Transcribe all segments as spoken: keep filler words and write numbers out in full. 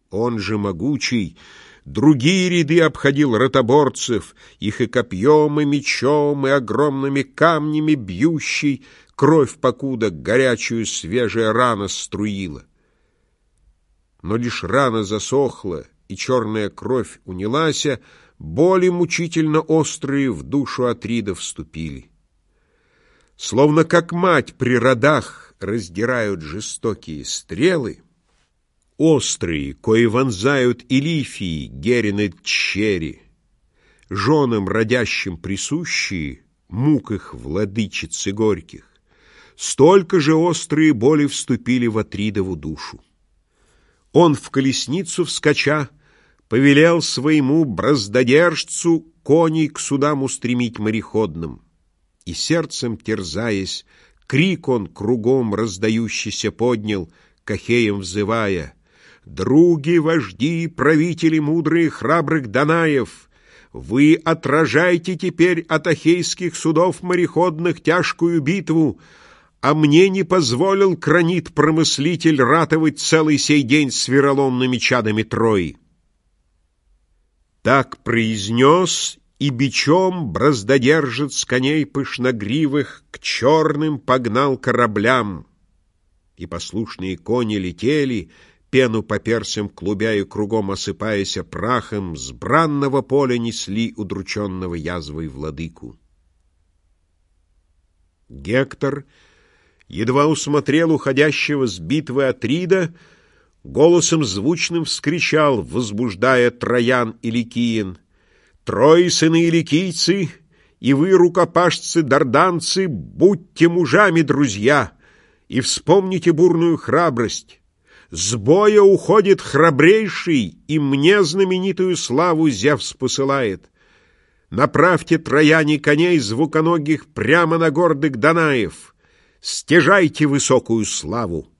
Он же могучий другие ряды обходил ротоборцев, их и копьем, и мечом, и огромными камнями бьющий, кровь покуда горячую свежая рана струила. Но лишь рана засохла, и черная кровь унялася, боли мучительно острые в душу Атрида вступили. Словно как мать при родах раздирают жестокие стрелы, острые, кои вонзают и лифии, герины тщери, женам родящим присущие, мук их владычицы горьких, столько же острые боли вступили в Атридову душу. Он в колесницу вскоча повелел своему браздодержцу коней к судам устремить мореходным, и сердцем терзаясь, крик он кругом раздающийся поднял, к Ахеям взывая: «Други, вожди, правители мудрые храбрых Данаев, вы отражайте теперь от ахейских судов мореходных тяжкую битву, а мне не позволил кранит-промыслитель ратовать целый сей день с вероломными чадами Трои». Так произнес, и бичом браздодержец коней пышногривых к черным погнал кораблям, и послушные кони летели, пену по персям клубя и кругом осыпаясь прахом, с бранного поля несли удрученного язвой владыку. Гектор едва усмотрел уходящего с битвы Атрида, голосом звучным вскричал, возбуждая троян и ликиен: «Трои, сыны ликийцы, и вы, рукопашцы дарданцы, будьте мужами, друзья, и вспомните бурную храбрость. С боя уходит храбрейший, и мне знаменитую славу Зевс посылает. Направьте, трояне, коней звуконогих прямо на гордых Данаев, стяжайте высокую славу».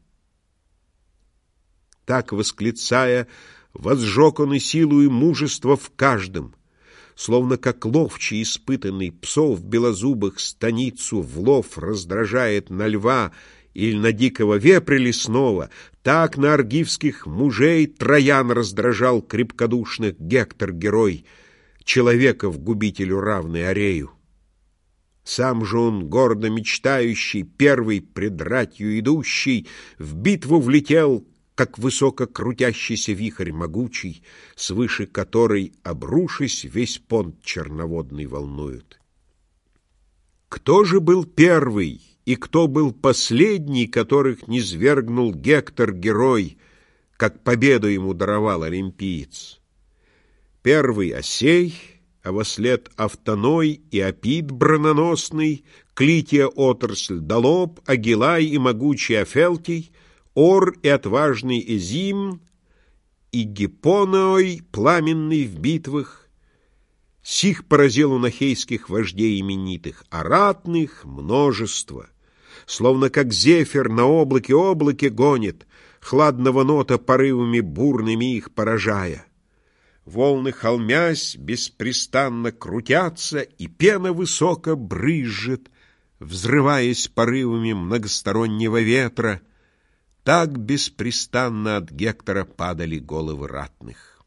Так, восклицая, возжег он и силу, и мужество в каждом, словно как ловчий испытанный псов белозубых станицу в лов раздражает на льва или на дикого вепря лесного, так на аргивских мужей Троян раздражал крепкодушных Гектор-герой, человеков губителю равный Арею. Сам же он, гордо мечтающий, первый пред ратью идущий, в битву влетел, как высоко крутящийся вихрь могучий, свыше которой, обрушись, весь понт черноводный волнует. Кто же был первый и кто был последний, которых низвергнул Гектор-герой, как победу ему даровал олимпиец? Первый — Осей, а вослед Автоной и Апид брононосный, Клития отрасль Долоб, Агилай и могучий Афелтий, Ор и отважный Эзим, и Гиппоной, пламенный в битвах. Сих поразил он ахейских вождей именитых, а ратных множество. Словно как зефир на облаке-облаке гонит, хладного нота порывами бурными их поражая. Волны, холмясь, беспрестанно крутятся, и пена высоко брызжет, взрываясь порывами многостороннего ветра. Так беспрестанно от Гектора падали головы ратных.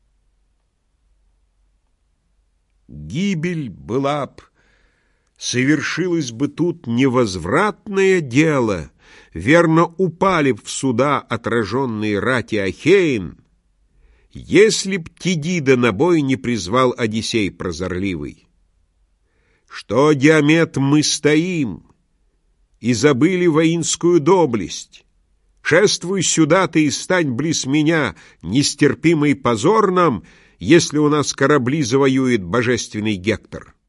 Гибель была б, совершилось бы тут невозвратное дело, верно упали б в суда отраженные рати Ахеин, если б Тидида на бой не призвал Одиссей прозорливый. Что, Диамет, мы стоим и забыли воинскую доблесть? Шествуй сюда ты и стань близ меня, нестерпимый позор нам, если у нас корабли завоюет божественный Гектор.